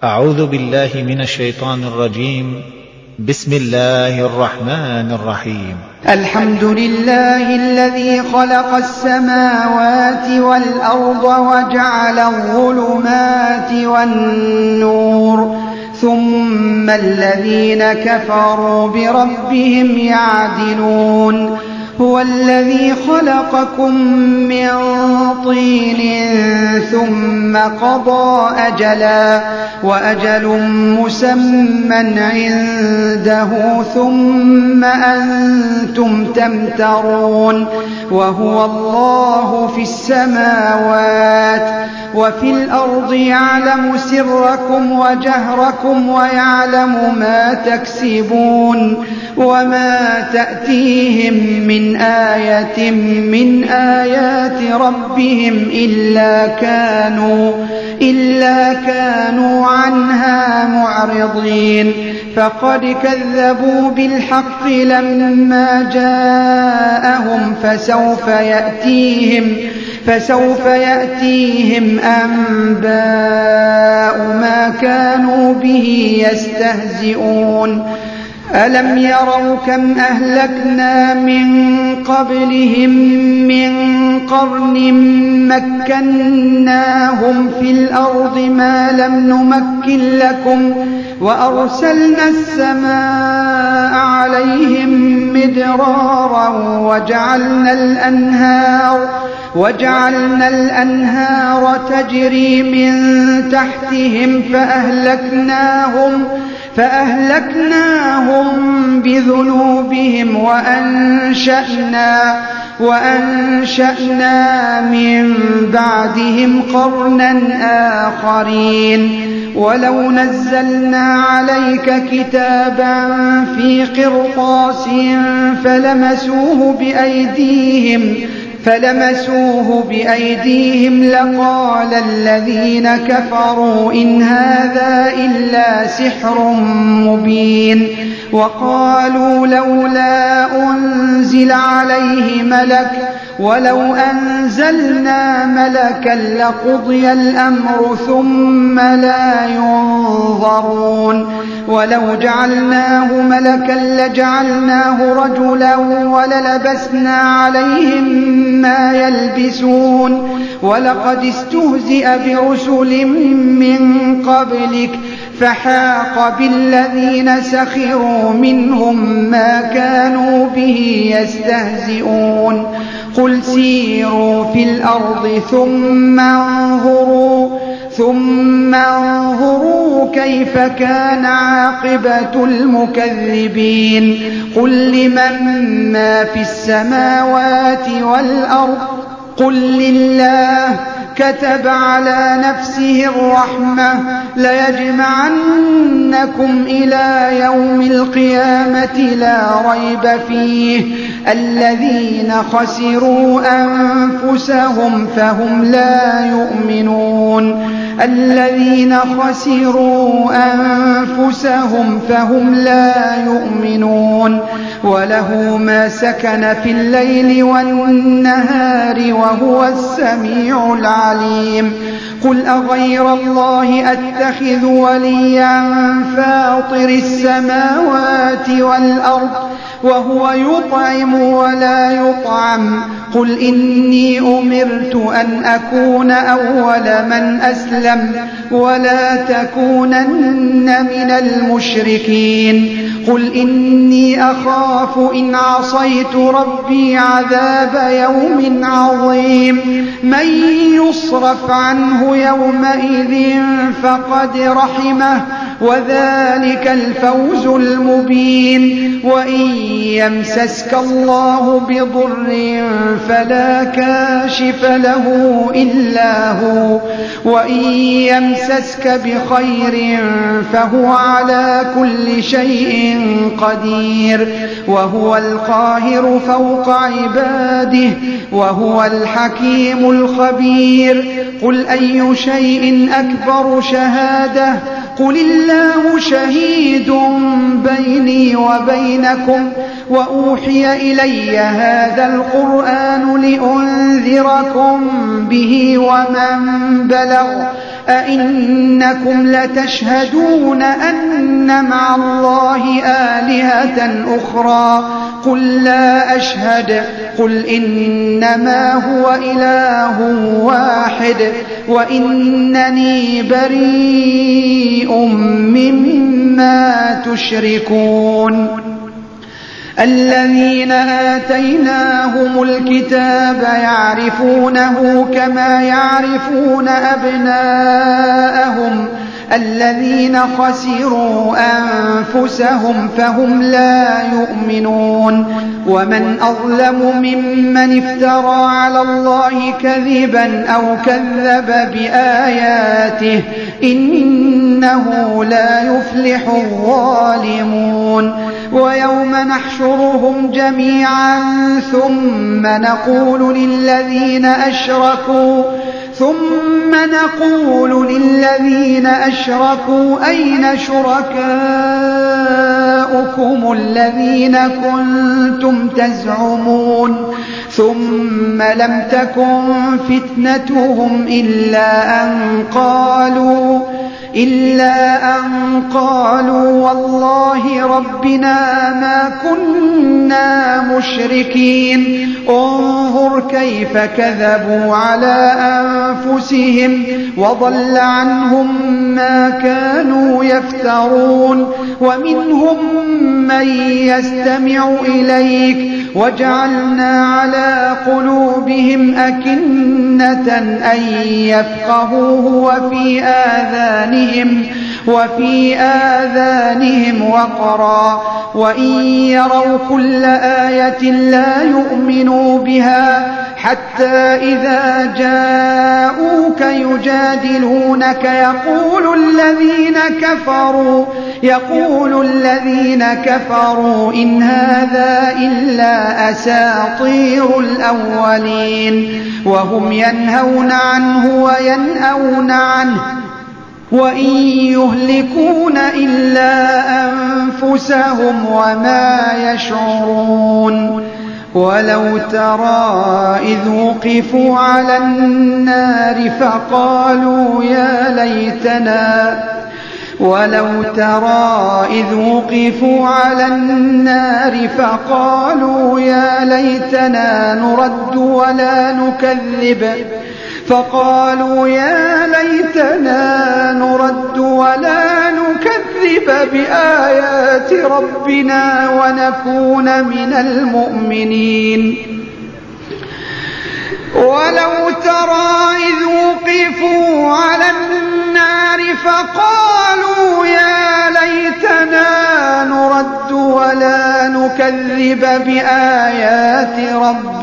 أعوذ بالله من الشيطان الرجيم. بسم الله الرحمن الرحيم. الحمد لله الذي خلق السماوات والأرض وجعل الظلمات والنور ثم الذين كفروا بربهم يعدلون. هو الذي خلقكم من طين ثم قضى أجلا وأجل مسمى عنده ثم أنتم تمترون. وهو الله في السماوات وفي الأرض يعلم سركم وجهركم ويعلم ما تكسبون. وما تأتيهم من آية من آيات ربهم إلا كانوا عنها معرضين. فقد كذبوا بالحق لما جاءهم فسوف يأتيهم أنباء ما كانوا به يستهزئون. ألم يروا كم أهلكنا من قبلهم من قرن مكناهم في الأرض ما لم نمكن لكم وأرسلنا السماء عليهم مدرارا وجعلنا الأنهار تجري من تحتهم فأهلكناهم بذنوبهم وأنشأنا من بعدهم قرنا آخرين. ولو نزلنا عليك كتابا في قرطاس فلمسوه بأيديهم لقال الذين كفروا إن هذا إلا سحر مبين. وقالوا لولا أنزل عليه ملك ولو أنزلنا ملكا لقضي الأمر ثم لا ينظرون. ولو جعلناه ملكا لجعلناه رجلا وللبسنا عليهم ما يلبسون. ولقد استهزئ برسل من قبلك فحاق بالذين سخروا منهم ما كانوا به يستهزئون. قل سيروا في الأرض ثم انظروا كيف كان عاقبة المكذبين. قل لمن ما في السماوات والأرض قل لله كتب على نفسه الرحمة ليجمعنكم إلى يوم القيامة لا ريب فيه. الذين خسروا أنفسهم فهم لا يؤمنون. وله ما سكن في الليل والنهار وهو السميع العليم. قل أغير الله أتخذ وليا فاطر السماوات والأرض وهو يطعم ولا يطعم. قل إني أمرت أن أكون أول من أسلم ولا تكونن من المشركين. قل إني أخاف إن عصيت ربي عذاب يوم عظيم. من يصرف عنه يومئذ فقد رحمه وذلك الفوز المبين. وإن يمسسك الله بضر فلا كاشف له إلا هو وإن يمسسك بخير فهو على كل شيء قدير. وهو القاهر فوق عباده وهو الحكيم الخبير. قل أي شيء أكبر شهادة قل الله شهيد بيني وبينكم وأوحي إلي هذا القرآن لأنذركم به ومن بلغ أئنكم لتشهدون أن مع الله آلهة أخرى قل لا أشهد قل إنما هو إله واحد وإنني بريء مما تشركون الذين آتيناهم الكتاب يعرفونه كما يعرفون أبناءهم الذين خسروا أنفسهم فهم لا يؤمنون ومن أظلم ممن افترى على الله كذبا أو كذب بآياته إنه لا يفلح الظالمون ويوم نحشرهم جميعا ثم نقول للذين أشركوا أين شركاؤكم الذين كنتم تزعمون ثم لم تكن فتنتهم إلا أن قالوا والله ربنا ما كنا مشركين انظر كيف كذبوا على أنفسهم وضل عنهم ما كانوا يفترون ومنهم من يستمع إليك وجعلنا على قلوبهم أكنة أن يفقهوه وفي آذانهم وقرا وإن يروا كل آية لا يؤمنوا بها حتى إذا جاءوك يجادلونك يقول الذين كفروا إن هذا إلا أساطير الأولين وهم ينهون عنه وينأون عنه وإن يهلكون إلا أنفسهم وما يشعرون ولو ترى إذ وقفوا على النار فقالوا يا ليتنا نرد ولا نكذب بآيات ربنا ونكون من المؤمنين ولو ترى إذ وقفوا على النار فقالوا يا ليتنا نرد ولا نكذب بآيات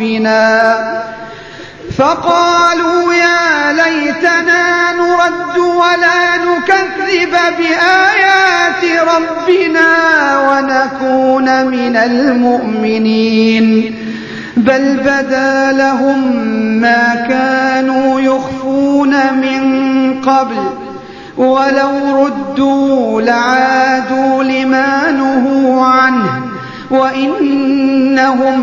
ربنا ونكون من المؤمنين بل بدا لهم ما كانوا يخفون من قبل ولو ردوا لعادوا لما نهوا عنه وإنهم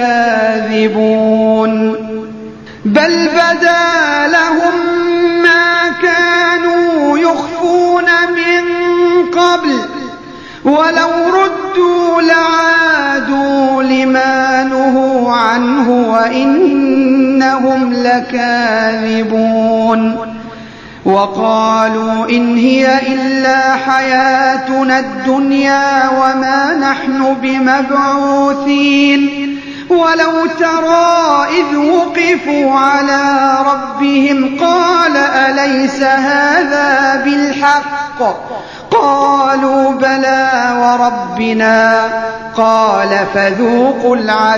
لكاذبون بل بدا لهم ما كانوا يخفون من قبل ولو ردوا لعادوا لما نهوا عنه وإنهم لكاذبون وقالوا إن هي إلا حياتنا الدنيا وما نحن بمبعوثين ولو ترى إذ وقفوا على ربهم قال أليس هذا بالحق قالوا بلى وربنا قال فذوقوا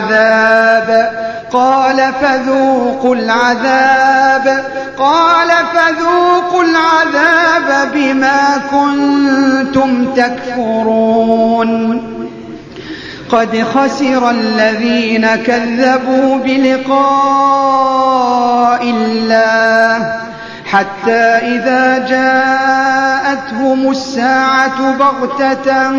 العذاب بما كنتم تكفرون قد خسر الذين كذبوا بلقاء الله حتى إذا جاءتهم الساعة بغتة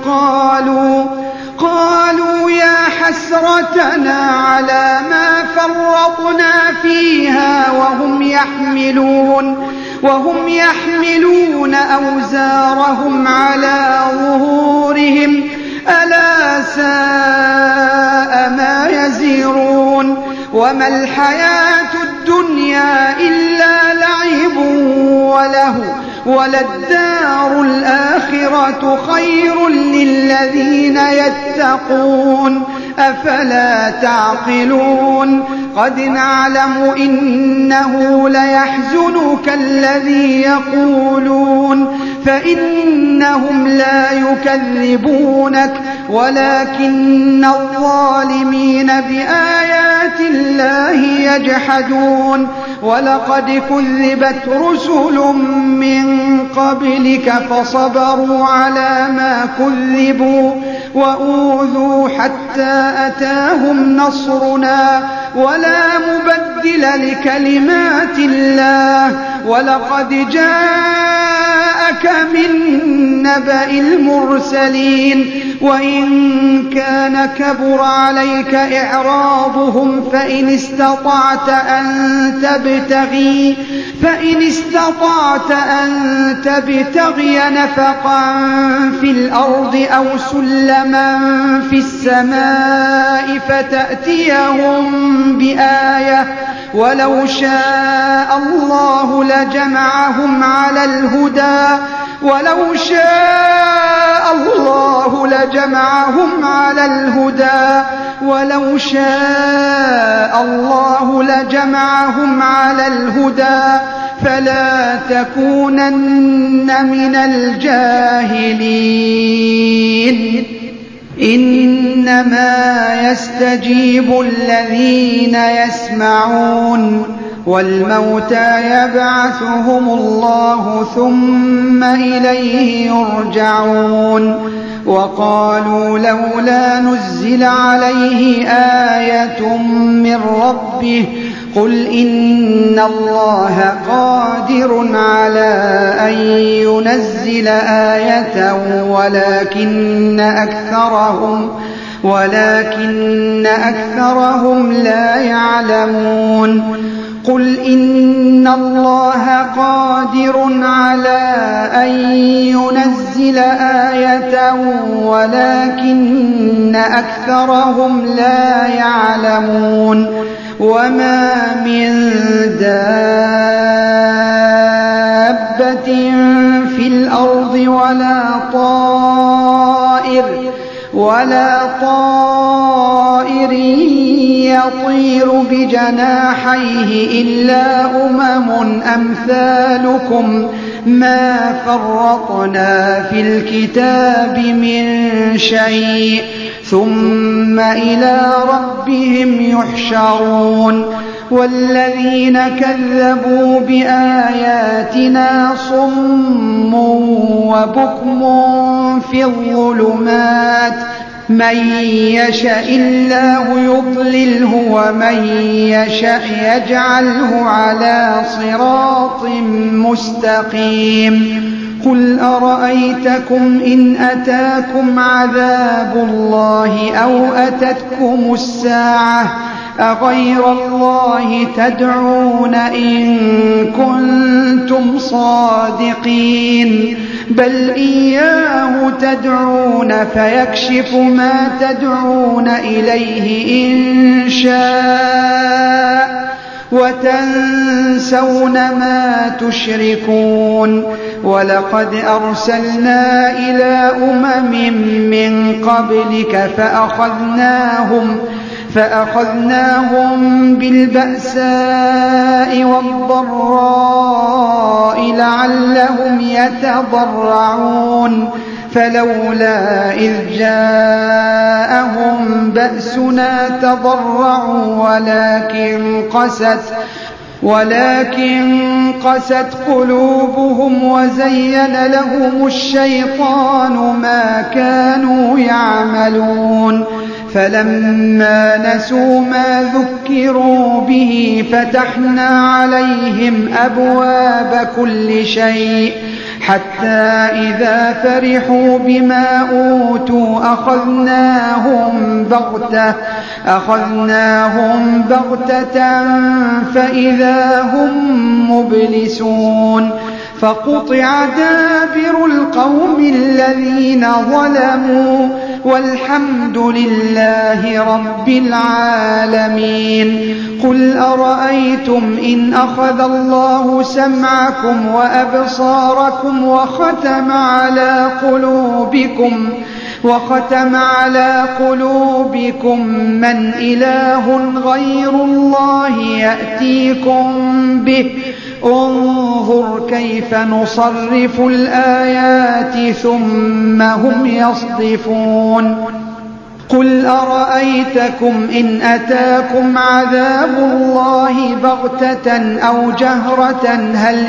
قالوا يا حسرتنا على ما فرطنا فيها وهم يحملون أوزارهم على ظهورهم ألا ساء ما يزرون وما الحياة الدنيا إلا لعب وله وللدار الآخرة خير للذين يتقون أفلا تعقلون قد نعلم إنه ليحزنك الذي يقولون فإنهم لا يكذبونك ولكن الظالمين بآيات الله يجحدون ولقد كذبت رسل من قبلك فصبروا على ما كذبوا وأوذوا حتى أتاهم نصرنا ولا مبدل لكلمات الله ولقد جاءك من نبأ المرسلين وإن كان كبر عليك إعراضهم فإن استطعت أن تبتغي نفقا في الأرض أو سلما في السماء فتأتيهم بآية ولو شاء الله لجمعهم على الهدى فلا تكونن من الجاهلين إنما يستجيب الذين يسمعون والموتى يبعثهم الله ثم إليه يرجعون وقالوا لولا نزل عليه آية من ربه قل إن الله قادر على أن ينزل آية ولكن أكثرهم لا يعلمون قل إن الله قادر على أن ينزل آية ولكن أكثرهم لا يعلمون وما من دابة في الأرض ولا طائر يطير بجناحيه إلا أمثالكم ما فرطنا في الكتاب من شيء ثم إلى ربهم يحشرون والذين كذبوا بآياتنا صم وبكم في الظلمات من يشاء الله يضلله ومن يشاء يجعله على صراط مستقيم قل أرأيتكم إن أتاكم عذاب الله أو أتتكم الساعة أغير الله تدعون إن كنتم صادقين بل إياه تدعون فيكشف ما تدعون إليه إن شاء وتنسون ما تشركون ولقد أرسلنا إلى من قبلك فأخذناهم بالبأساء والضراء لعلهم يتضرعون فلولا إذ جاءهم بأسنا تضرعوا ولكن قست قلوبهم وزين لهم الشيطان ما كانوا يعملون فلما نسوا ما ذكروا به فتحنا عليهم أبواب كل شيء حتى إذا فرحوا بما أوتوا أخذناهم بغتة فإذا هم مبلسون فقطع دابر القوم الذين ظلموا والحمد لله رب العالمين. قل أرأيتم إن أخذ الله سمعكم وأبصاركم وختم على قلوبكم من إله غير الله يأتيكم به انظر كيف نصرف الآيات ثم هم يصدفون. قل أرأيتكم إن أتاكم عذاب الله بغتة أو جهرة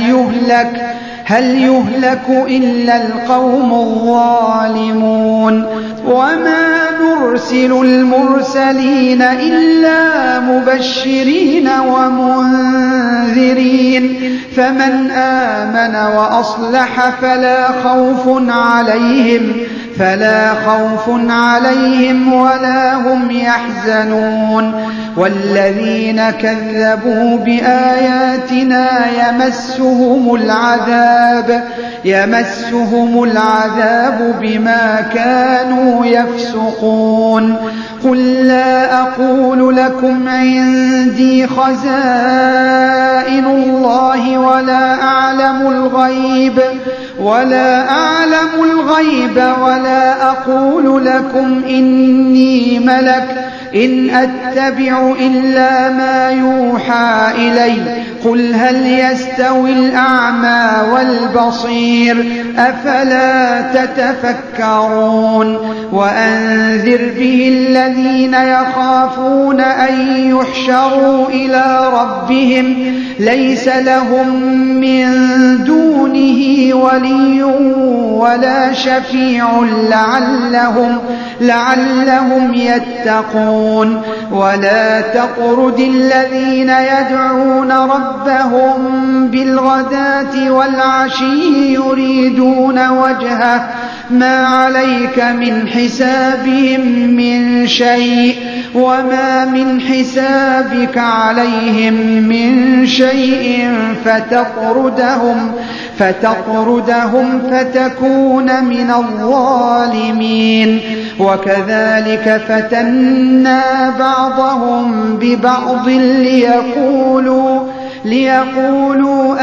هل يهلك إلا القوم الظالمون. وما نرسل المرسلين إلا مبشرين ومنذرين فمن آمن وأصلح فلا خوف عليهم ولا هم يحزنون. والذين كذبوا بآياتنا يمسهم العذاب بما كانوا يفسقون. قل لا أقول لكم عندي خزائن الله ولا أعلم الغيب ولا أقول لكم إني ملك إن أتبع إلا ما يوحى إلي. قل هل يستوي الأعمى والبصير أفلا تتفكرون. وأنذر به الذين يخافون أن يحشروا إلى ربهم ليس لهم من دونه ولي ولا شفيع لعلهم يتقون. ولا تطرد الذين يدعون ربهم بالغداة والعشي يريدون وجهه ما عليك من حسابهم من شيء وما من حسابك عليهم من شيء فتطردهم فتكون من الظالمين. وكذلك فتنا بعضهم ببعض ليقولوا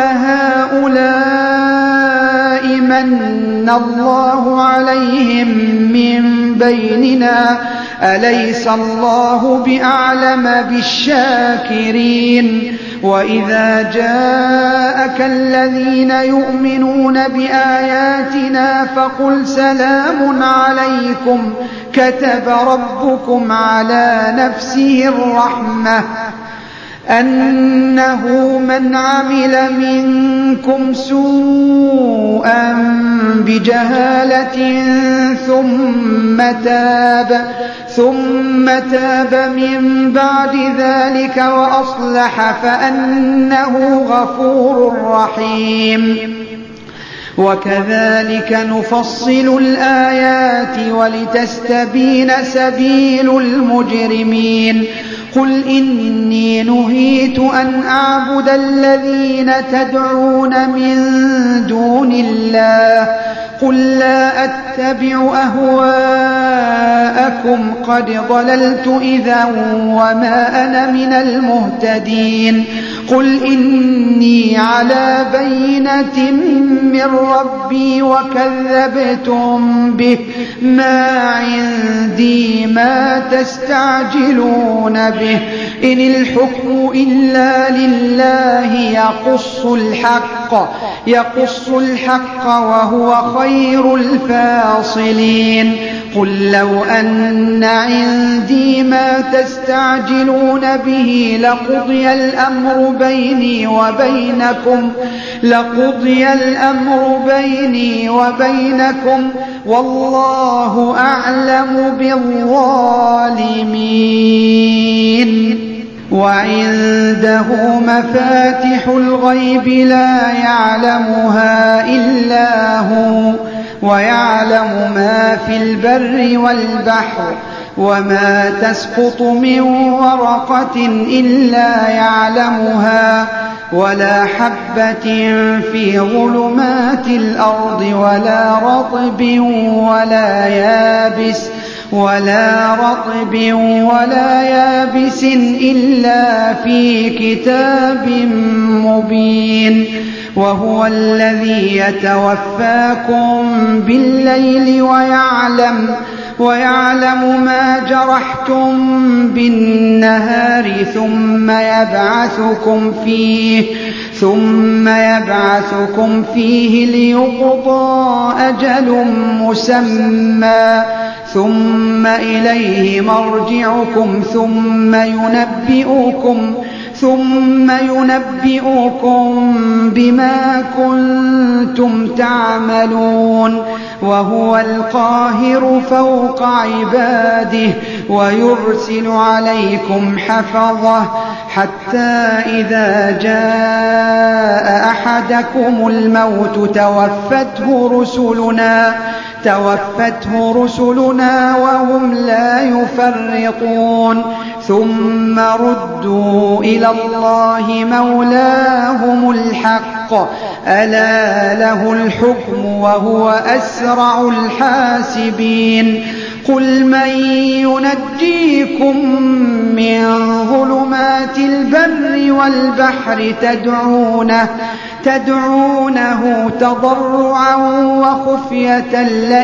أهؤلاء من الله عليهم من بيننا أليس الله بأعلم بالشاكرين. وإذا جاءك الذين يؤمنون بآياتنا فقل سلام عليكم كتب ربكم على نفسه الرحمة أنه من عمل منكم سوءا بجهالة ثم تاب من بعد ذلك وأصلح فأنه غفور رحيم. وكذلك نفصل الآيات ولتستبين سبيل المجرمين. قل إني نهيت أن أعبد الذين تدعون من دون الله قل لا أتبع أهواءكم قد ضللت إذا وما أنا من المهتدين. قل إني على بينة من ربي وكذبتم به ما عندي ما تستعجلون به إن الحكم إلا لله يقص الحق وهو خير الفاصلين. قل لو أن عندي ما تستعجلون به لقضي الأمر بيني وبينكم والله أعلم بالظالمين. وعنده مفاتح الغيب لا يعلمها إلا هو ويعلم ما في البر والبحر وما تسقط من ورقة إلا يعلمها ولا حبة في ظلمات الأرض ولا رطب ولا يابس إلا في كتاب مبين. وهو الذي يتوفاكم بالليل ويعلم ما جرحتم بالنهار ثم يبعثكم فيه ليقضى أجل مسمى ثم إليه مرجعكم ثم ينبئكم بما كنتم تعملون. وهو القاهر فوق عباده ويرسل عليكم حفظه حتى إذا جاء أحدكم الموت توفته رسلنا وهم لا يفرطون ثم ردوا إلى الله مولاهم الحق ألا له الحكم وهو أسرع الحاسبين. قل من ينجيكم من ظلمات البر والبحر تدعونه تضرعا وخفية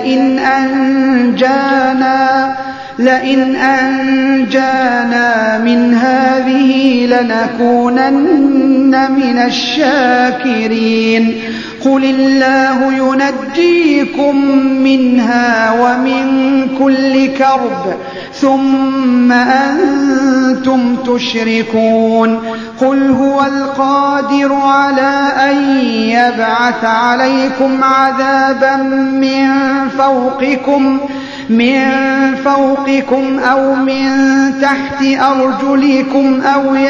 لئن أنجانا من هذه لنكونن من الشاكرين. قل الله ينجيكم منها ومن كل كرب ثم أنتم تشركون. قل هو القادر على أن يبعث عليكم عذابا من فوقكم أو من تحت أرجلكم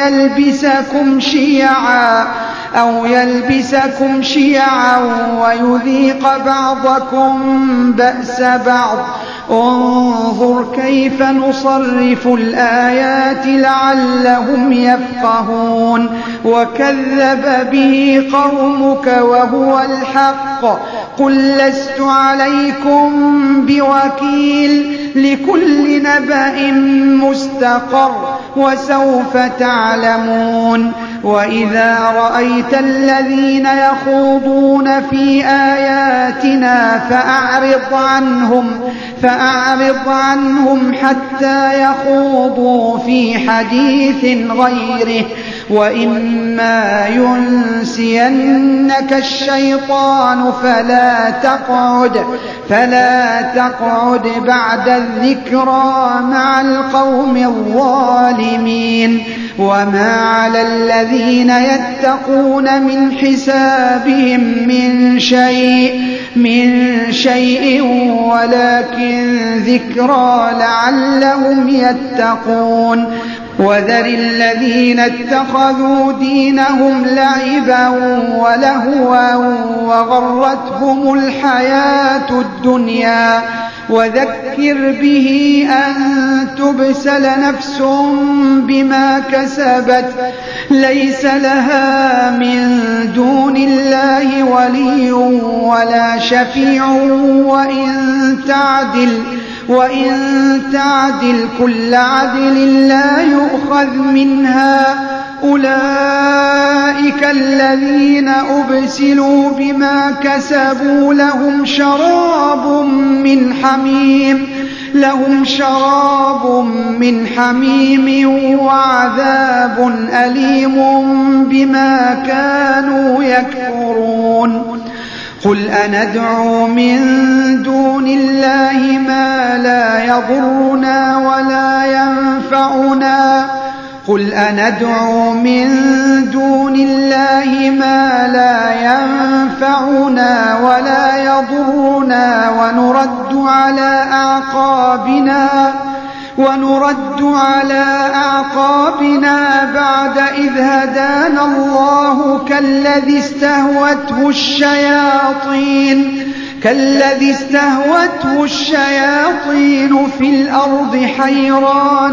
أو يلبسكم شيعا ويذيق بعضكم بأس بعض. انظر كيف نصرف الآيات لعلهم يفقهون. وكذب به قومك وهو الحق. قل لست عليكم بوكيل لكل نبأ مستقر وسوف تعلمون. وإذا رأيت الذين يخوضون في آياتنا فأعرض عنهم حتى يخوضوا في حديث غيره وإما ينسينك الشيطان فلا تقعد بعد الذكرى مع القوم الظالمين. وما على الذين يتقون من حسابهم من شيء ولكن ذكرى لعلهم يتقون. وذر الذين اتخذوا دينهم لعبا ولهوا وغرتهم الحياة الدنيا وذكر به أن تبسل نفس بما كسبت ليس لها من دون الله ولي ولا شفيع وإن تعدل كل عدل لا يؤخذ منها. أولئك الذين أبسلوا بما كسبوا لهم شراب من حميم وعذاب أليم بما كانوا يكفرون. قل أندعو من دون الله ما لا يضرنا ولا ينفعنا ونرد على أعقابنا بعد إذ هدانا الله كالذي استهوته الشياطين في الأرض حيران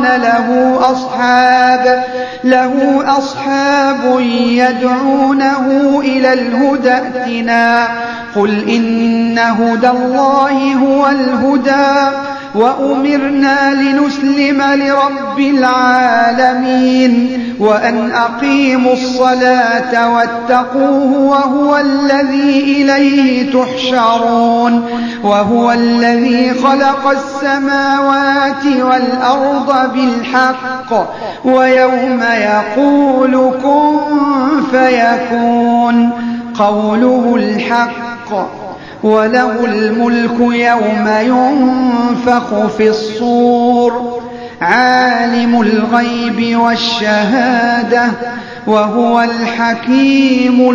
له أصحاب يدعونه إلى الهدى ائتنا قل إن هدى الله هو الهدى وأمرنا لنسلم لرب العالمين وأن أقيموا الصلاة واتقوه وهو الذي إليه تحشرون وهو الذي خلق السماوات والأرض بالحق ويوم يقول كن فيكون قوله الحق وله الملك يوم ينفخ في الصور عالم الغيب والشهادة وهو الحكيم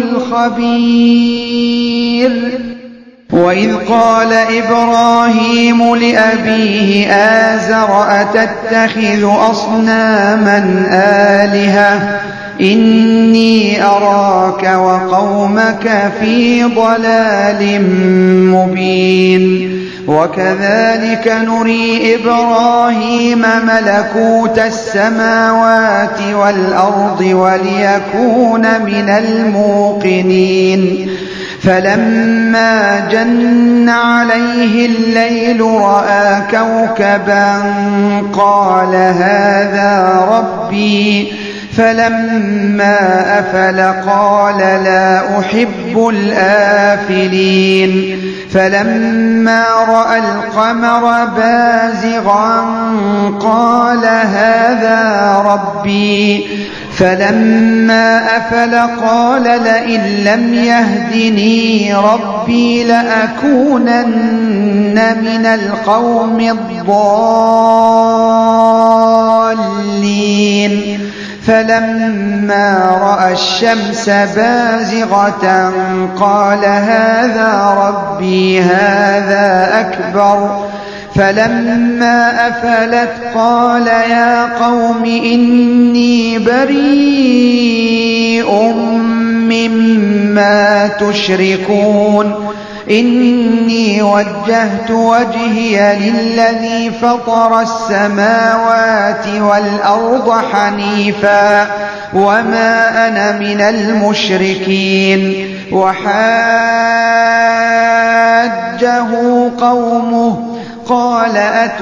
الخبير. وإذ قال إبراهيم لأبيه آزر أتتخذ أصناما آلهة إني أراك وقومك في ضلال مبين. وكذلك نري إبراهيم ملكوت السماوات والأرض وليكون من الموقنين فلما جن عليه الليل رأى كوكبا قال هذا ربي فلما أفل قال لا أحب الآفلين فلما رأى القمر بازغا قال هذا ربي فلما أفل قال لئن لم يهدني ربي لأكونن من القوم الضالين فلما رأى الشمس بازغة قال هذا ربي هذا أكبر فلما أفلت قال يا قوم إني بريء مما تشركون إني وجهت وجهي للذي فطر السماوات والأرض حنيفا وما أنا من المشركين. وحاجه قومه قال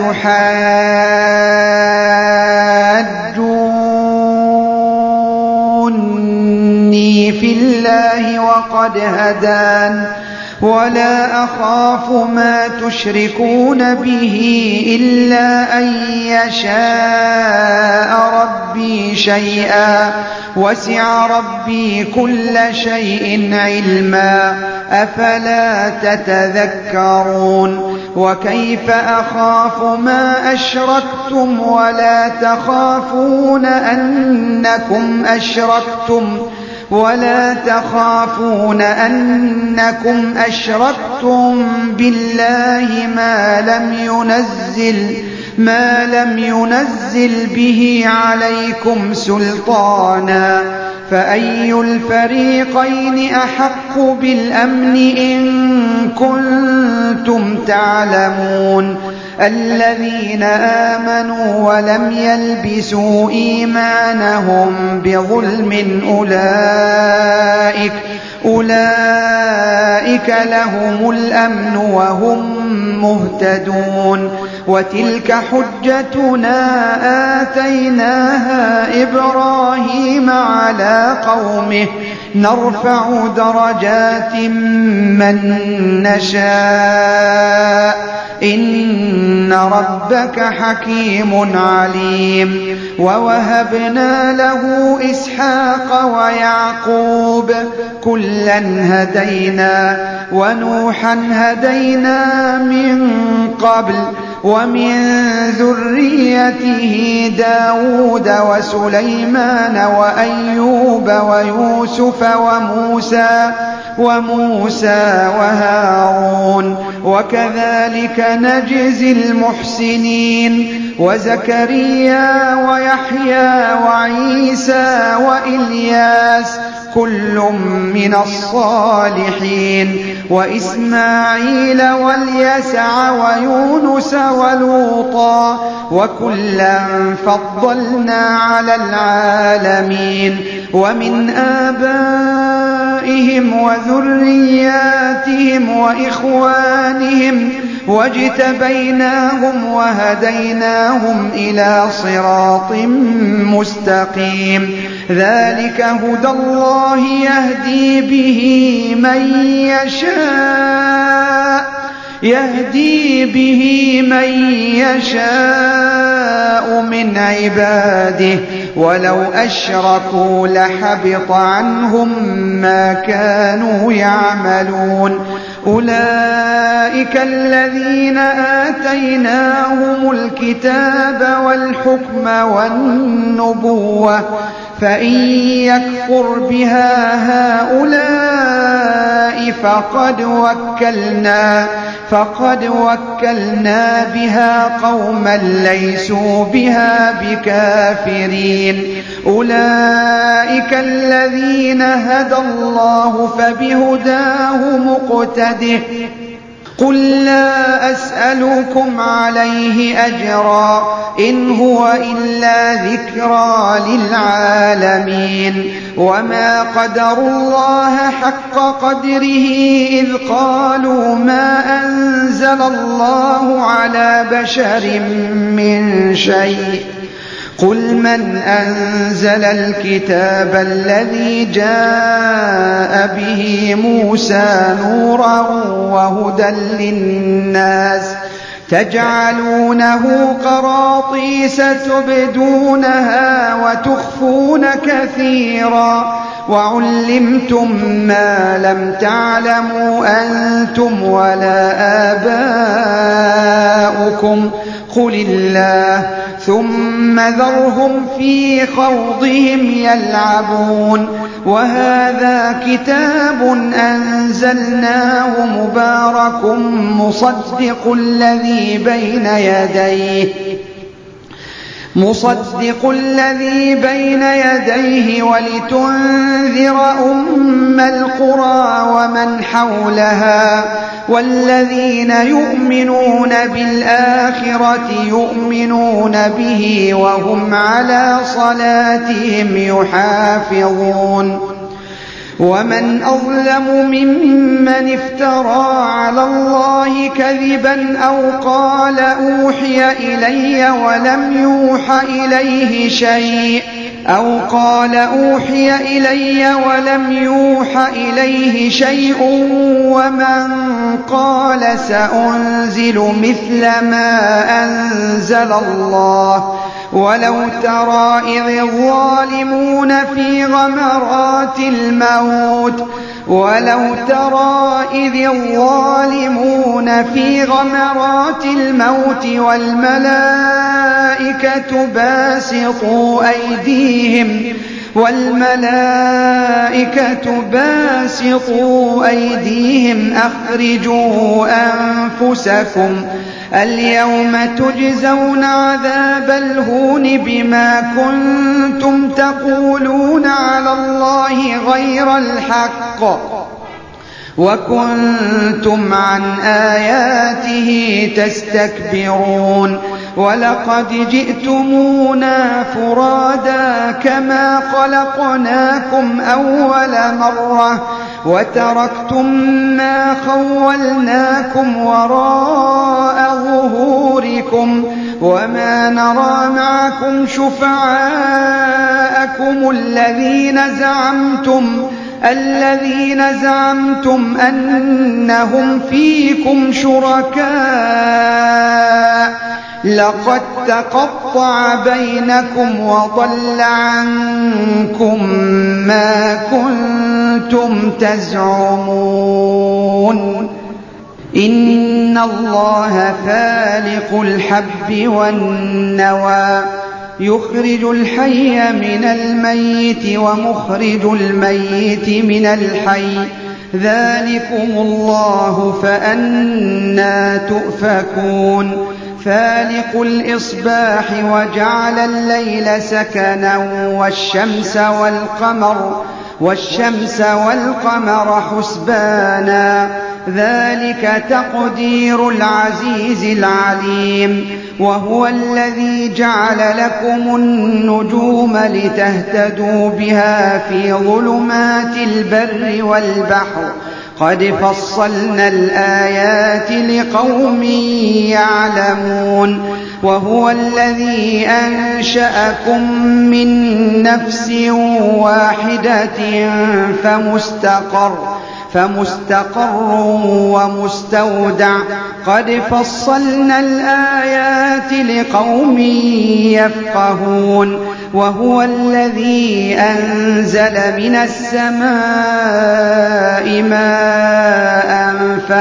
أتحاجوني في الله وقد هدان ولا أخاف ما تشركون به إلا أن يشاء ربي شيئا وسع ربي كل شيء علما أفلا تتذكرون. وكيف أخاف ما أشركتم ولا تخافون أنكم أشركتم بالله ما لم ينزل به عليكم سلطانا فأي الفريقين أحق بالأمن إن كنتم تعلمون. الذين آمنوا ولم يلبسوا إيمانهم بظلم أولئك لهم الأمن وهم مهتدون. وتلك حجتنا آتيناها إبراهيم على قومه نرفع درجات من نشاء إن ربك حكيم عليم. ووهبنا له إسحاق ويعقوب كلا هدينا ونوحا هدينا من قبل ومن ذريته داود وسليمان وأيوب ويوسف وموسى وهارون وكذلك نجزي المحسنين. وزكريا ويحيى وعيسى وإلياس كل من الصالحين وإسماعيل واليسع ويونس ولوطا وكلا فضلنا على العالمين ومن آبائهم وذرياتهم وإخوانهم واجتبيناهم وهديناهم إلى صراط مستقيم ذلك هدى الله يهدي به من يشاء من عباده ولو أشركوا لحبط عنهم ما كانوا يعملون أولئك الذين آتيناهم الكتاب والحكم والنبوة فإن يكفر بها هؤلاء فقد وكلنا بها قوما ليسوا بها بكافرين أولئك الذين هدى الله فبهداه مقتده قل لا أسألكم عليه أجرا إن هو إلا ذكرى للعالمين وما قدروا الله حق قدره إذ قالوا ما أنزل الله على بشر من شيء قل من أنزل الكتاب الذي جاء به موسى نورا وهدى للناس تجعلونه قراطيس تبدونها وتخفون كثيرا وعلمتم ما لم تعلموا أنتم ولا آباؤكم قل الله ثم ذرهم في خوضهم يلعبون وهذا كتاب أنزلناه مبارك مصدق الذي بين يديه ولتنذر أم القرى ومن حولها والذين يؤمنون بالآخرة يؤمنون به وهم على صلاتهم يحافظون ومن أظلم ممن افترى على الله كذبا أو قال أوحي إلي ولم يوحى إليه شيء ومن قال سأنزل مثل ما أنزل الله ولو ترى إذ الظالمون في غمرات الموت والملائكة باسطوا أيديهم أخرجوا أنفسكم اليوم تجزون عذاب الهون بما كنتم تقولون على الله غير الحق وكنتم عن آياته تستكبرون ولقد جئتمونا فرادا كما خلقناكم أول مرة وتركتم ما خولناكم وراء ظهوركم وما نرى معكم شفعاءكم الذين زعمتم أنهم فيكم شركاء لقد تقطع بينكم وضل عنكم ما كنتم تزعمون إن الله فالق الحب والنوى يخرج الحي من الميت ومخرج الميت من الحي ذلكم الله فأنى تؤفكون فالق الإصباح وجعل الليل سكنا والشمس والقمر حسبانا ذلك تقدير العزيز العليم وهو الذي جعل لكم النجوم لتهتدوا بها في ظلمات البر والبحر قد فصلنا الآيات لقوم يعلمون وهو الذي أنشأكم من نفس واحدة فمستقر ومستودع قد فصلنا الآيات لقوم يفقهون وهو الذي أنزل من السماء ماء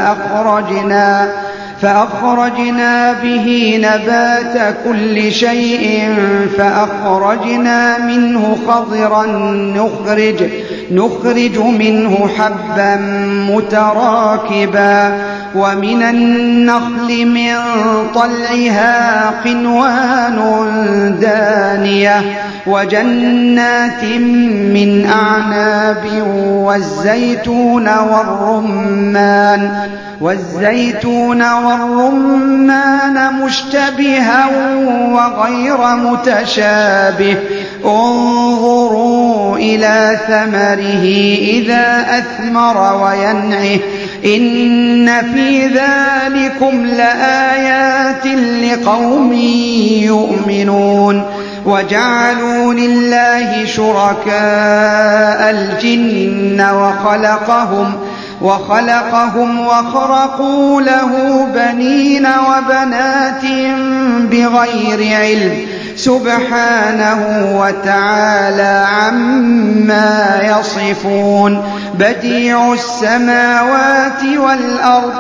فأخرجنا به نبات كل شيء فأخرجنا منه خضرا نخرج منه حبا متراكبا ومن النخل من طلعها قنوان دانية وجنات من أعناب والزيتون والرمان مشتبها وغير متشابه انظروا إلى ثمره إذا أثمر وينعه إن في ذلكم لآيات لقوم يؤمنون وجعلوا لله شركاء الجن وخلقهم وخرقوا له بنين وبنات بغير علم سبحانه وتعالى عما يصفون بديع السماوات والأرض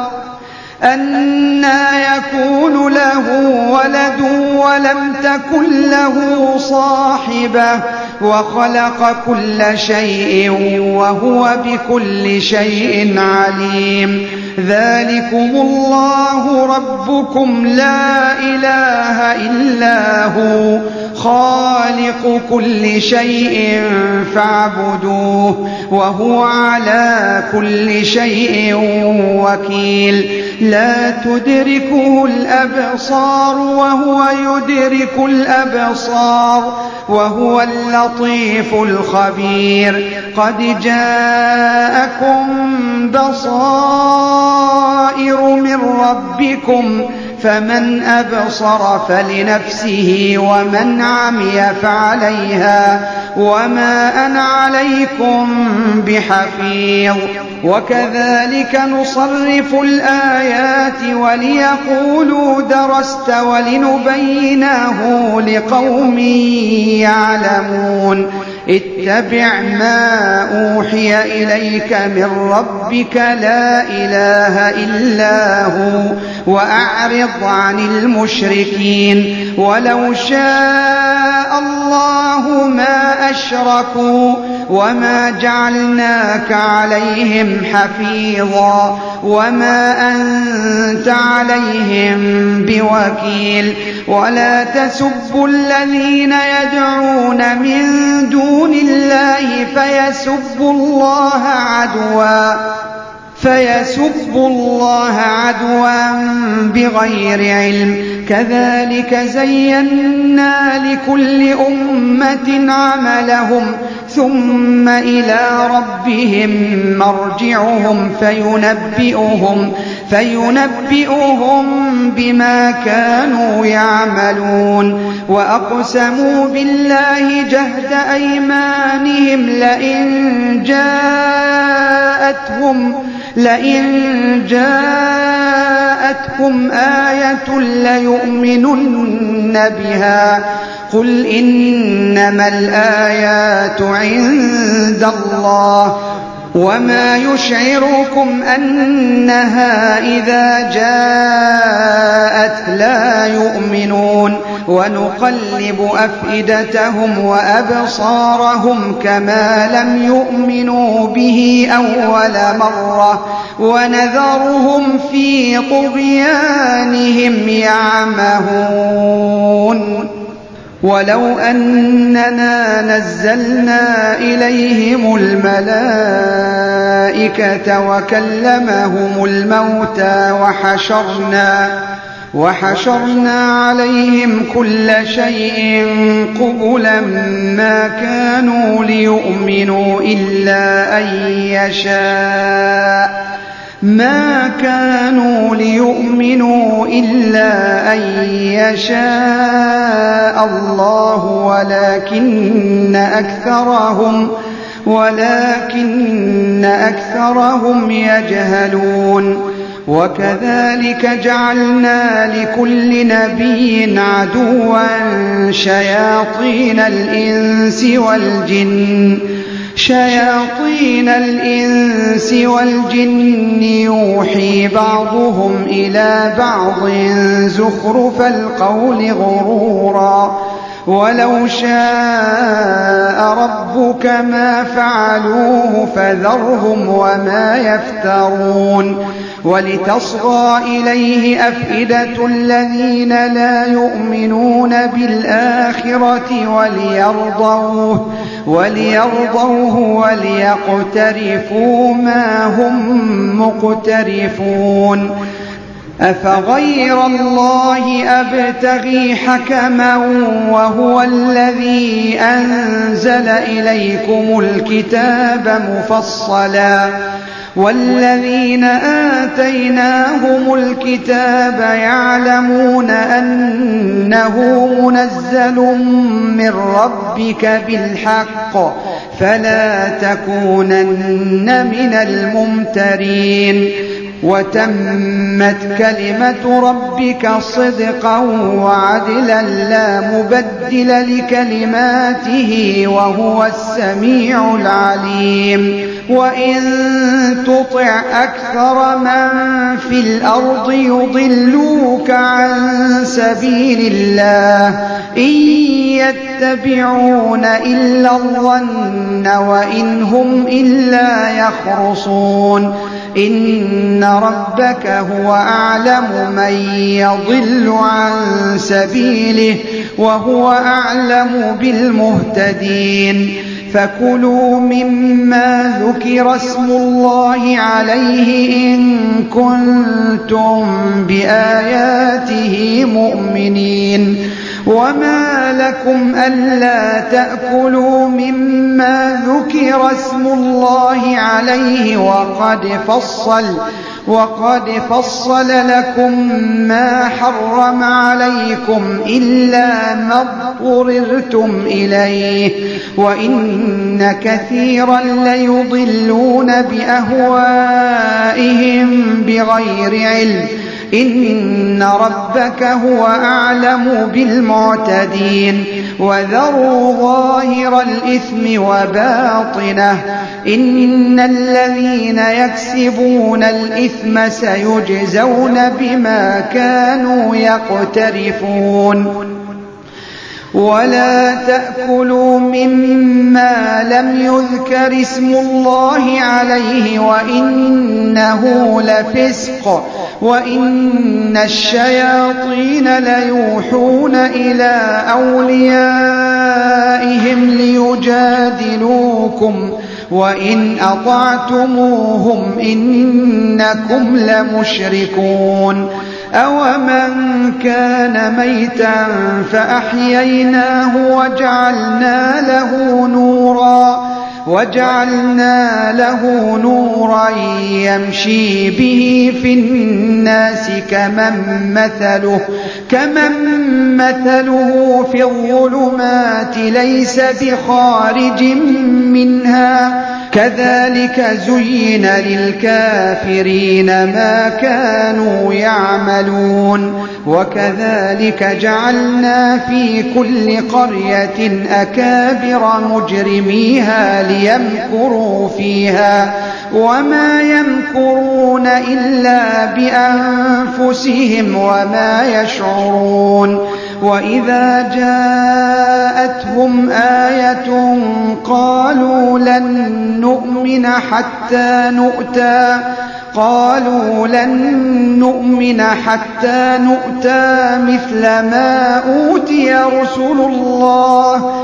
أنى يكون له ولد ولم تكن له صاحبة وخلق كل شيء وهو بكل شيء عليم ذلكم الله ربكم لا إله إلا هو خالق كل شيء فاعبدوه وهو على كل شيء وكيل لا تدركه الأبصار وهو يدرك الأبصار وهو اللطيف الخبير قد جاءكم بصائر من ربكم فمن أبصر فلنفسه ومن عمي فعليها وما أنا عليكم بحفيظ وكذلك نصرف الآيات وليقولوا درست ولنبينه لقوم يعلمون اتبع ما أوحي إليك من ربك لا إله إلا هو وأعرض عن المشركين ولو شاء الله ما أشركوا وما جعلناك عليهم حفيظا وما أنت عليهم بوكيل ولا تسبوا الذين يدعون من دون الله فيسبوا الله عدوا بغير علم كذلك زينا لكل أمة عملهم ثم إلى ربهم مرجعهم فينبئهم بما كانوا يعملون وأقسموا بالله جهد أيمانهم لئن جاءتهم آية ليؤمنن بها قل إنما الآيات عند الله وما يشعركم أنها إذا جاءت لا يؤمنون ونقلب أفئدتهم وأبصارهم كما لم يؤمنوا به أول مرة ونذرهم في طغيانهم يعمهون ولو أننا نزلنا إليهم الملائكة وكلمهم الموتى وحشرنا عليهم كل شيء قبلا ما كانوا ليؤمنوا إلا أن يشاء الله ولكن أكثرهم يجهلون وكذلك جعلنا لكل نبي عدوا شياطين الإنس والجن يوحي بعضهم إلى بعض زخرف القول غرورا ولو شاء ربك ما فعلوه فذرهم وما يفترون ولتصغى إليه أفئدة الذين لا يؤمنون بالآخرة وليرضوه وليقترفوا ما هم مقترفون أفغير الله أبتغي حكما وهو الذي أنزل إليكم الكتاب مفصلا والذين آتيناهم الكتاب يعلمون أنه منزل من ربك بالحق فلا تكونن من الممترين وتمت كلمة ربك صدقا وعدلا لا مبدل لكلماته وهو السميع العليم وإن تطع أكثر من في الأرض يضلوك عن سبيل الله إن يتبعون إلا الظن وإن هم إلا يخرصون إن ربك هو أعلم من يضل عن سبيله وهو أعلم بالمهتدين فكلوا مما ذكر اسم الله عليه إن كنتم بآياته مؤمنين وما لكم ألا تأكلوا مما ذكر اسم الله عليه وقد فصل لكم ما حرم عليكم إلا ما اضطررتم إليه وإن كثيرا ليضلون بأهوائهم بغير علم إن ربك هو أعلم بالمعتدين وذروا ظاهر الإثم وباطنه إن الذين يكسبون الإثم سيجزون بما كانوا يقترفون ولا تأكلوا مما لم يذكر اسم الله عليه وإنه لفسق وإن الشياطين ليوحون إلى أوليائهم ليجادلوكم وإن أطعتموهم إنكم لمشركون أومن كان ميتا فأحييناه وجعلنا له نورا يمشي به في الناس كمن مثله في الظلمات ليس بخارج منها كذلك زين للكافرين ما كانوا يعملون وكذلك جعلنا في كل قرية أكابر مجرميها ليمكروا فيها وما يمكرون إلا بأنفسهم وما يشعرون وإذا جاءتهم آية قالوا لن نؤمن حتى نؤتى مثل ما أوتي رسل الله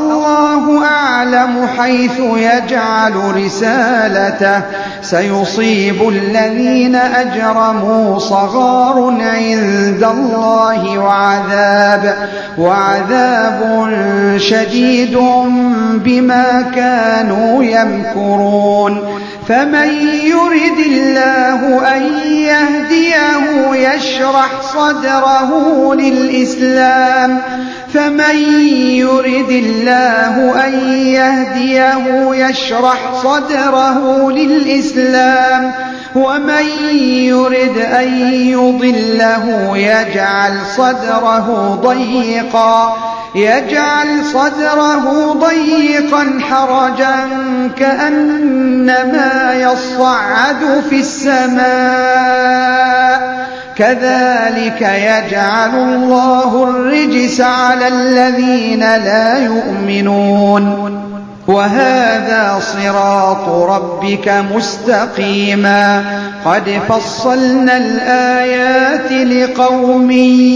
أعلم حيث يجعل رسالته سيصيب الذين أجرموا صغار عند الله وعذاب شديد بما كانوا يمكرون فمن يرد الله أن يهديه يشرح صدره للإسلام ومن يرد أن يضله يجعل صدره ضيقا حرجا كأنما يصعد في السماء كذلك يجعل الله الرجس على الذين لا يؤمنون وهذا صراط ربك مستقيما قد فصلنا الآيات لقوم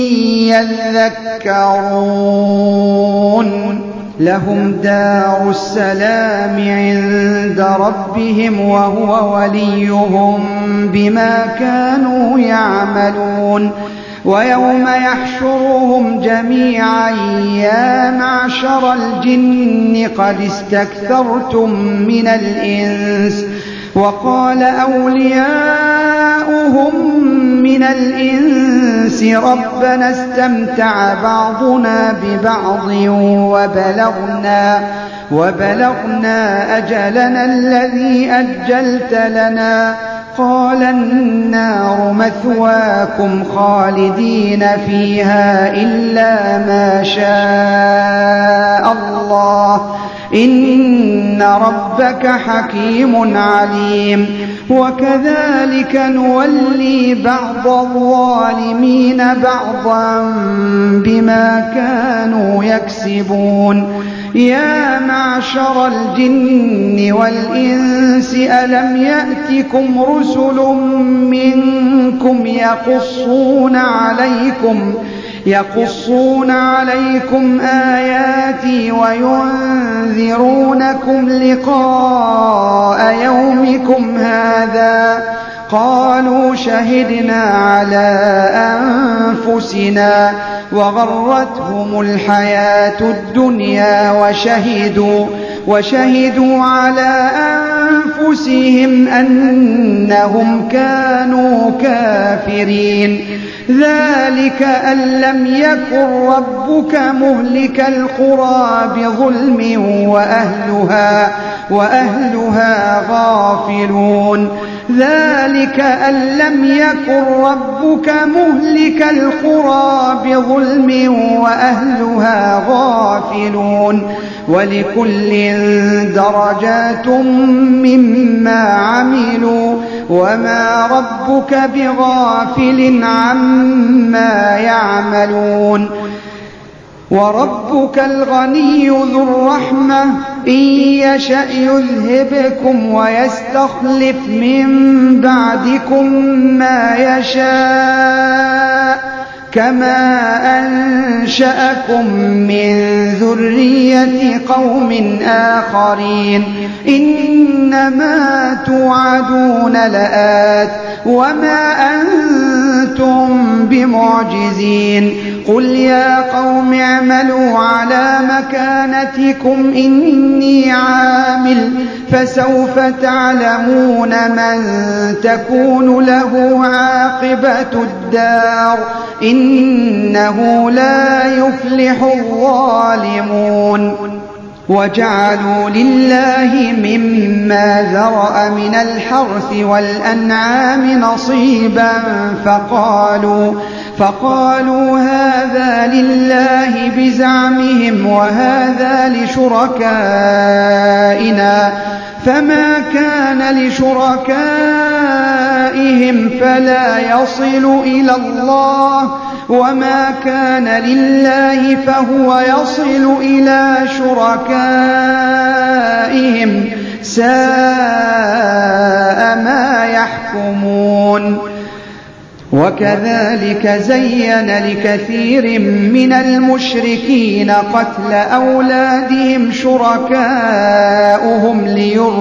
يذكرون لهم دار السلام عند ربهم وهو وليهم بما كانوا يعملون ويوم يحشرهم جميعا يا معشر الجن قد استكثرتم من الإنس وقال أولياؤهم من الإنس ربنا استمتع بعضنا ببعض وبلغنا أجلنا الذي أجلت لنا قال النار مثواكم خالدين فيها إلا ما شاء الله إن ربك حكيم عليم وكذلك نولي بعض الظالمين بعضا بما كانوا يكسبون يا معشر الجن والإنس ألم يأتكم رسل منكم يقصون عليكم آياتي وينذرونكم لقاء يومكم هذا قالوا شهدنا على أنفسنا وغرتهم الحياة الدنيا وشهدوا على أنفسهم أنهم كانوا كافرين ذلك أن لم يكن ربك مهلك القرى بظلم وأهلها غافلون ذلك أن لم يكن ربك مهلك القرى بظلم وأهلها غافلون ولكل درجات مما عملوا وما ربك بغافل عما يعملون وربك الغني ذو الرحمة إن يشأ يذهبكم ويستخلف من بعدكم ما يشاء كما أنشأكم من ذرية قوم آخرين إنما توعدون لآت وما أنتم بمعجزين قل يا قوم اعملوا على مكانتكم إني عامل فسوف تعلمون من تكون له عاقبة الدار إنه لا يفلح الظالمون وجعلوا لله مما ذرأ من الحرث والأنعام نصيبا فقالوا هذا لله بزعمهم وهذا لشركائنا فما كان لشركائهم فلا يصل إلى الله وما كان لله فهو يصل إلى شركائهم ساء ما يحكمون وكذلك زين لكثير من المشركين قتل أولادهم شركاؤهم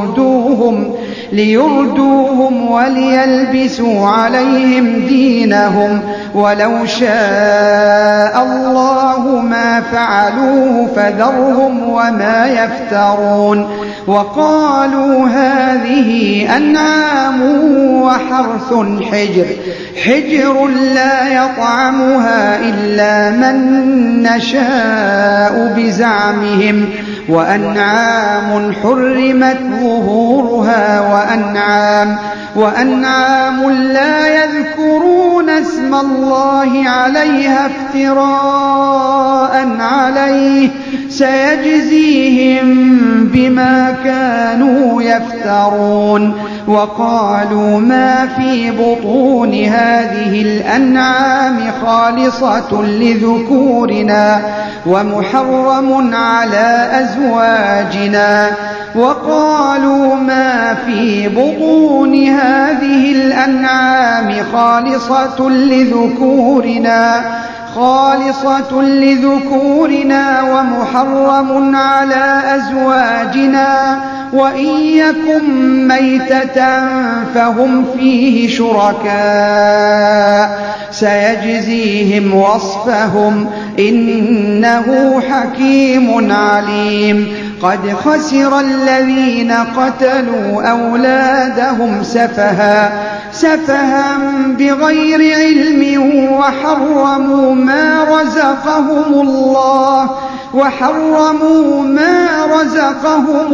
ليردوهم وليلبسوا عليهم دينهم ولو شاء الله ما فعلوه فذرهم وما يفترون وقالوا هذه أنعام وحرث حجر لا يطعمها إلا من نشاء بزعمهم وأنعام حرمت ظهورها وأنعام لا يذكرون اسم الله عليها افتراء عليه سيجزيهم بما كانوا يفترون وقالوا ما في بطون هذه الأنعام خالصة لذكورنا ومحرم على أزواجنا وقالوا ما في بطون هذه الأنعام خالصة لذكورنا ومحرم على أزواجنا وإن يكن ميتة فهم فيه شركاء سيجزيهم وصفهم إنه حكيم عليم قد خسر الذين قتلوا أولادهم سفها بغير علم وحرموا ما رزقهم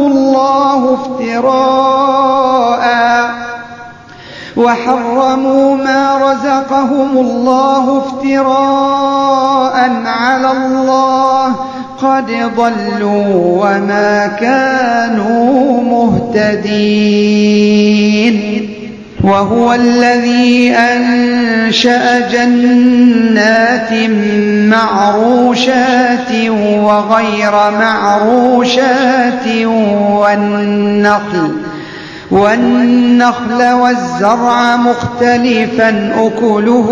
الله افتراء على الله قد ضلوا وما كانوا مهتدين وهو الذي أنشأ جنات معروشات وغير معروشات والنخل والزرع مختلفا أكله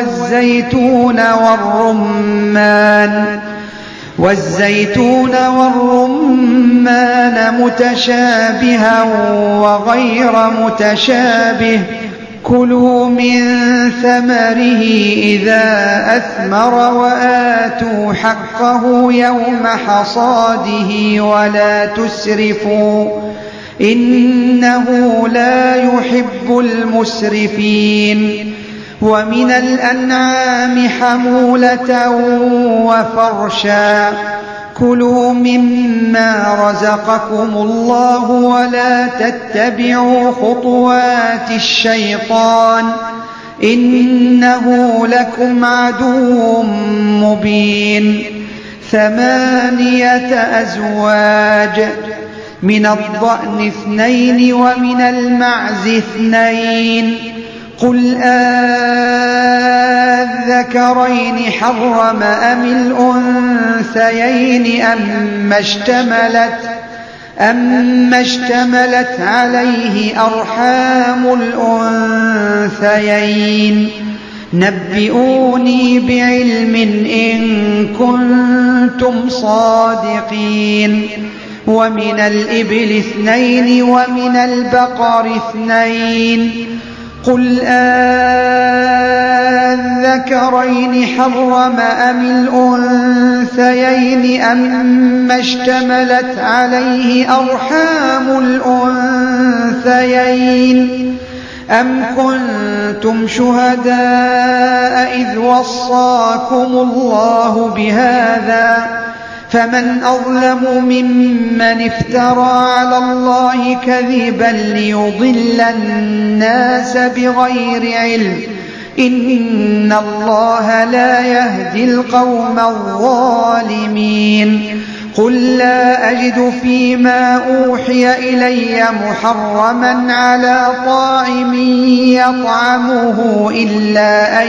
والزيتون والرمان متشابها وغير متشابه كلوا من ثمره إذا أثمر وآتوا حقه يوم حصاده ولا تسرفوا إنه لا يحب المسرفين ومن الأنعام حمولة وفرشا كلوا مما رزقكم الله ولا تتبعوا خطوات الشيطان إنه لكم عدو مبين 8 أزواج من الضأن 2 ومن المعز 2 قل أذكرين حرم أم الأنثيين أما اشتملت عليه أرحام الأنثيين نبئوني بعلم إن كنتم صادقين ومن الإبل 2 ومن البقر 2 قل أذكرين حرم أم الأنثيين أما اشتملت عليه أرحام الأنثيين أم كنتم شهداء إذ وصاكم الله بهذا فمن أظلم ممن افترى على الله كذبا ليضل الناس بغير علم إن الله لا يهدي القوم الظالمين قل لا أجد فيما أوحي إلي محرما على طاعم يطعمه إلا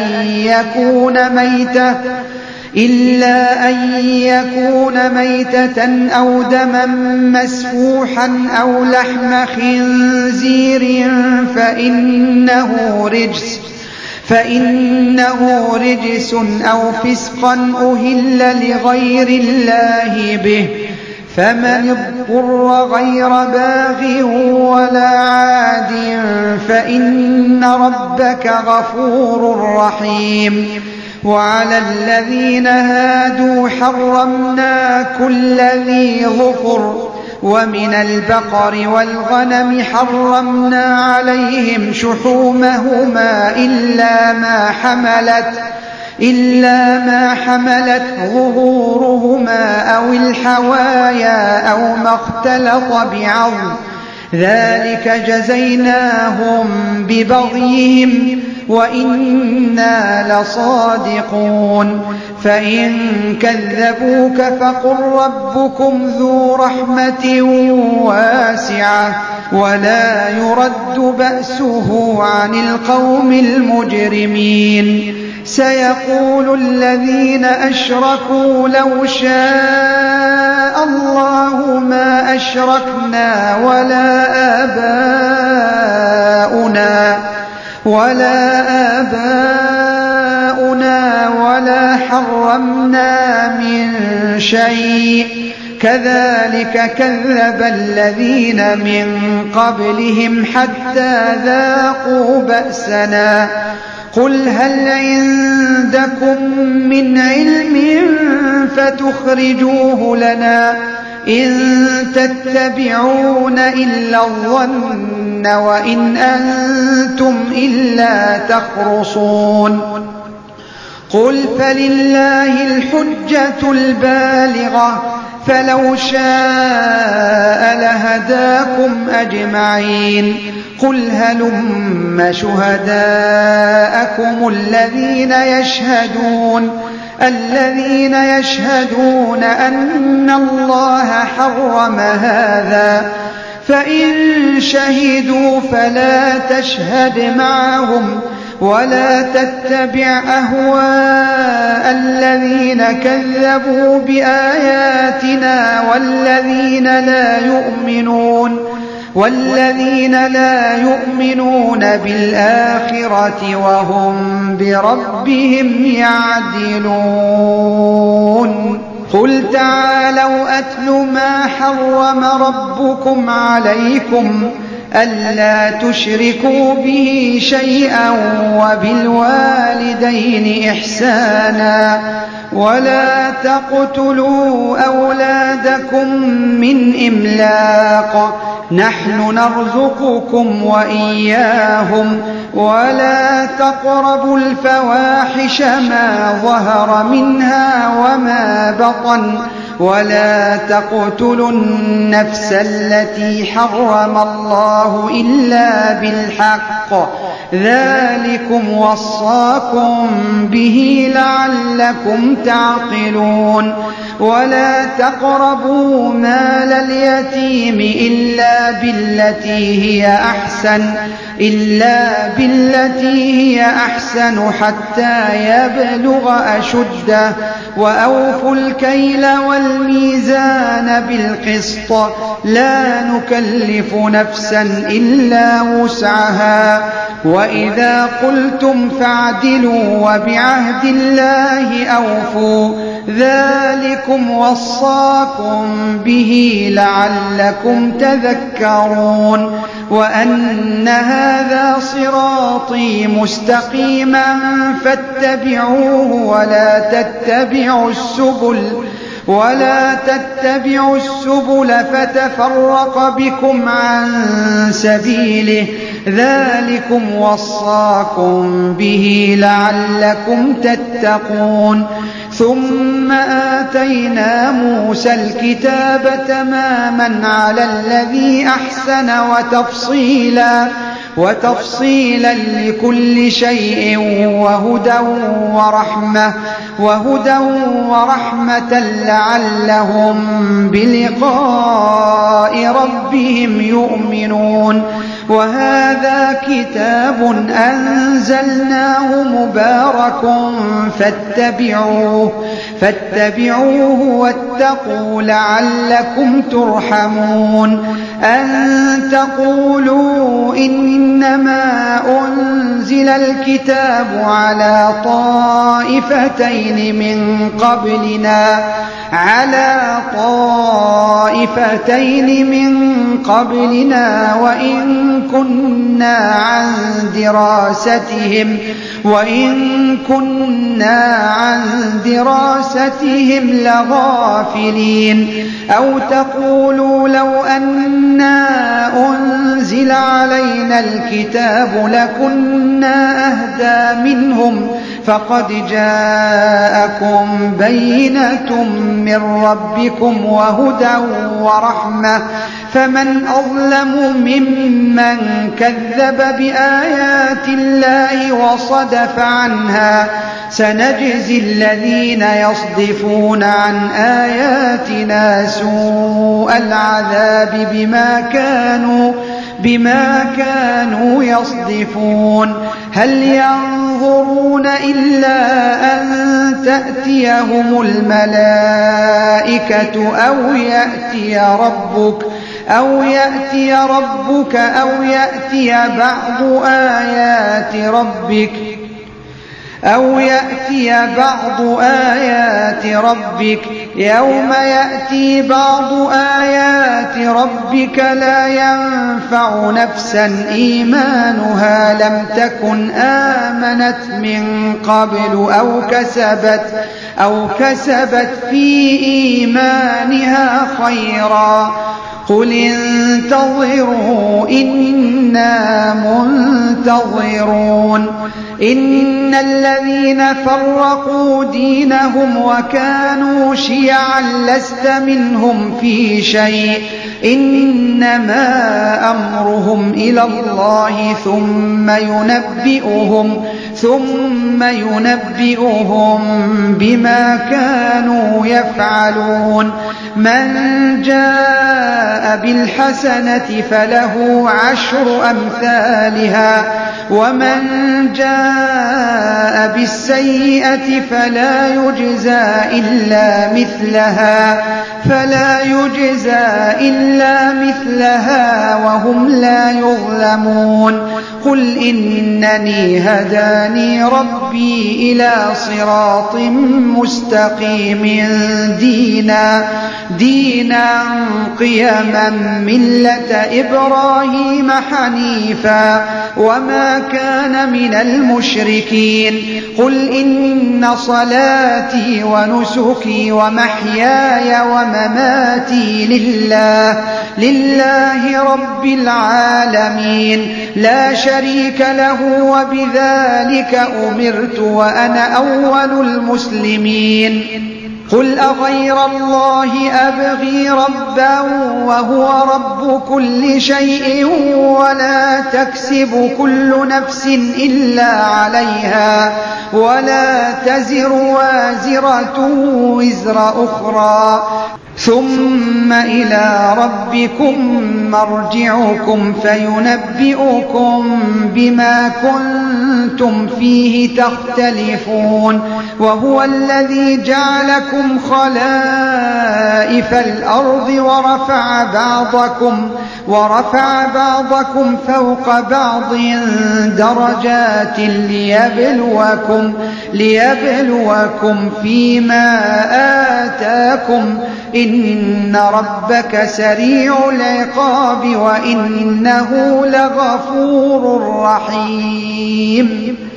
أن يكون ميتة أو دما مسفوحا أو لحم خنزير فإنه رجس أو فسقا أهل لغير الله به، فمن اضطر غير باغ ولا عاد فإن ربك غفور رحيم. وعلى الذين هادوا حرمنا كل ذي ظفر، ومن البقر والغنم حرمنا عليهم شحومهما إلا ما حملت ظهورهما أو الحوايا أو ما اختلط بعظم، ذلك جزيناهم ببغيهم وإنا لصادقون. فإن كذبوك فقل ربكم ذو رحمة واسعة ولا يرد بأسه عن القوم المجرمين. سيقول الذين أشركوا لو شاء الله ما أشركنا ولا آباؤنا ولا حرمنا من شيء، كذلك كذب الذين من قبلهم حتى ذاقوا بأسنا. قل هل عندكم من علم فتخرجوه لنا؟ إن تتبعون إلا الظن وإن أنتم إلا تخرصون. قل فلله الحجة البالغة، فلو شاء لهداكم أجمعين. قل هلم شهداءكم الذين يشهدون أن الله حرم هذا، فإن شهدوا فلا تشهد معهم ولا تتبع أهواء الذين كذبوا بآياتنا والذين لا يؤمنون بالآخرة وهم بربهم يعدلون. قل تعالوا أتل ما حرم ربكم عليكم ألا تشركوا به شيئا وبالوالدين إحسانا ولا تقتلوا أولادكم من إملاق، نحن نرزقكم وإياهم، ولا تقربوا الفواحش ما ظهر منها وما بطن، ولا تقتلوا النفس التي حرم الله إلا بالحق، ذلكم وصاكم به لعلكم تعقلون. ولا تقربوا مال اليتيم إلا بالتي هي أحسن حتى يبلغ أشده، وأوفوا الكيل والميزان بالقسط، لا نكلف نفسا إلا وسعها، وإذا قلتم فاعدلوا وبعهد الله أوفوا، ذلكم وصاكم به لعلكم تذكرون. وأن هذا صراطي مستقيما فاتبعوه ولا تتبعوا السبل فتفرق بكم عن سبيله، ذلكم وصاكم به لعلكم تتقون. ثم آتينا موسى الكتاب تماما على الذي أحسن وتفصيلا لكل شيء وهدى ورحمة لعلهم بلقاء ربهم يؤمنون وهذا كتاب أنزلناه مبارك فاتبعوه واتقوا لعلكم ترحمون أن تقولوا إنما أنزل الكتاب على طائفتين من قبلنا وإن كنا عن دراستهم لغافلين أو تقولوا لو أنا أنزل علينا الكتاب لكنا أهدى منهم فقد جاءكم بينة من ربكم وهدى ورحمة فمن أظلم ممن كذب بآيات الله وصدف عنها سنجزي الذين يصدفون عن آياتنا سوء العذاب بما كانوا يصدفون هل ينظرون إلا أن تأتيهم الملائكة أو يأتي ربك أو يأتي بعض آيات ربك يوم يأتي بعض آيات ربك لا ينفع نفسا إيمانها لم تكن آمنت من قبل أو كسبت في إيمانها خيرا قل انتظروا إنا منتظرون إن الذين فرقوا دينهم وكانوا شيعا لست منهم في شيء إنما أمرهم إلى الله ثم ينبئهم بما كانوا يفعلون من جاء بالحسنة فله 10 أمثالها ومن جاء بالسيئة فلا يجزى إلا مثلها وهم لا يظلمون قل إنني هداني ربي إلى صراط مستقيم دينا قيما ملة إبراهيم حنيفا وما كان من المشركين قل إن صلاتي ونسكي ومحياي ومماتي لله رب العالمين لا شريك له وبذلك أمرت وأنا أول المسلمين قل أغير الله أبغي ربا وهو رب كل شيء ولا تكسب كل نفس إلا عليها ولا تزر وازرة وزر أخرى ثم إلى ربكم مرجعكم فينبئكم بما كنتم فيه تختلفون وهو الذي جعلكم خلائف الأرض ورفع بعضكم فوق بعض درجات ليبلوكم فيما آتاكم إن ربك سريع العقاب وإنه لغفور رحيم